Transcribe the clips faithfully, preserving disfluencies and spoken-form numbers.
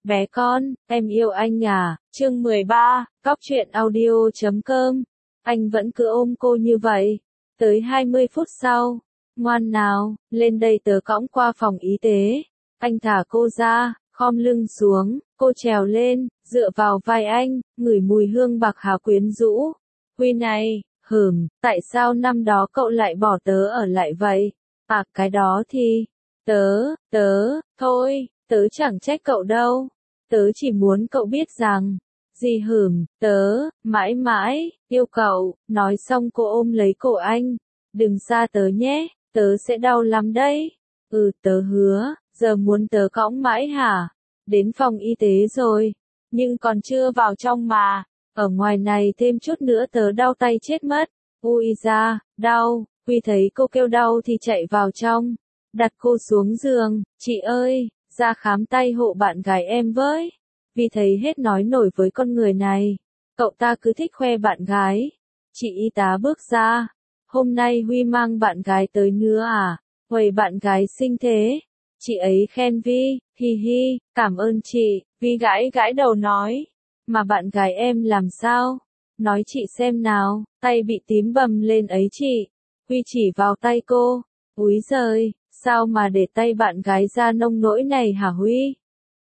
Bé con, em yêu anh à, chương mười ba, Cóc truyện audio chấm com. Anh vẫn cứ ôm cô như vậy. Tới hai mươi phút sau, ngoan nào, lên đây tớ cõng qua phòng y tế. Anh thả cô ra, khom lưng xuống, cô trèo lên, dựa vào vai anh, ngửi mùi hương bạc hà quyến rũ. Huy này, hửm, tại sao năm đó cậu lại bỏ tớ ở lại vậy? À cái đó thì, tớ, tớ, thôi, tớ chẳng trách cậu đâu. Tớ chỉ muốn cậu biết rằng, gì hửm, tớ, mãi mãi, yêu cậu. Nói xong cô ôm lấy cổ anh. Đừng xa tớ nhé, tớ sẽ đau lắm đấy. Ừ tớ hứa, giờ muốn tớ cõng mãi hả? Đến phòng y tế rồi, nhưng còn chưa vào trong mà. Ở ngoài này thêm chút nữa tớ đau tay chết mất. Ui da, đau. Huy thấy cô kêu đau thì chạy vào trong, đặt cô xuống giường. Chị ơi, ra khám tay hộ bạn gái em với. Vì thấy hết nói nổi với con người này. Cậu ta cứ thích khoe bạn gái. Chị y tá bước ra. Hôm nay Huy mang bạn gái tới nữa à? Huầy bạn gái xinh thế. Chị ấy khen Vi, hi hi, cảm ơn chị. Vi gãi gãi đầu nói. Mà bạn gái em làm sao? Nói chị xem nào, tay bị tím bầm lên ấy chị. Huy chỉ vào tay cô. Úi giời, sao mà để tay bạn gái ra nông nỗi này hả Huy?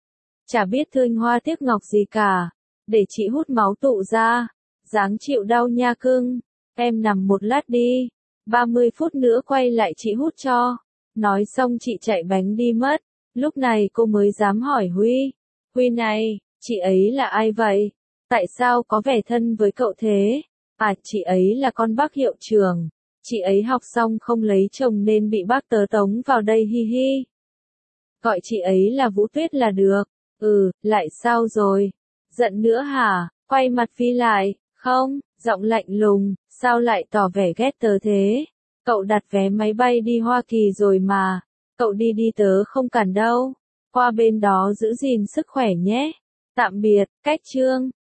Chả biết thương hoa tiếc ngọc gì cả. Để chị hút máu tụ ra. Dáng chịu đau nha cưng. Em nằm một lát đi. ba mươi phút nữa quay lại chị hút cho. Nói xong chị chạy bánh đi mất. Lúc này cô mới dám hỏi Huy. Huy này, chị ấy là ai vậy? Tại sao có vẻ thân với cậu thế? À, chị ấy là con bác hiệu trưởng. Chị ấy học xong không lấy chồng nên bị bác tớ tống vào đây hi hi. Gọi chị ấy là Vũ Tuyết là được. Ừ, lại sao rồi? Giận nữa hả? Quay mặt Vi lại. Không, giọng lạnh lùng, sao lại tỏ vẻ ghét tớ thế? Cậu đặt vé máy bay đi Hoa Kỳ rồi mà. Cậu đi đi tớ không cản đâu. Qua bên đó giữ gìn sức khỏe nhé. Tạm biệt, cách chương.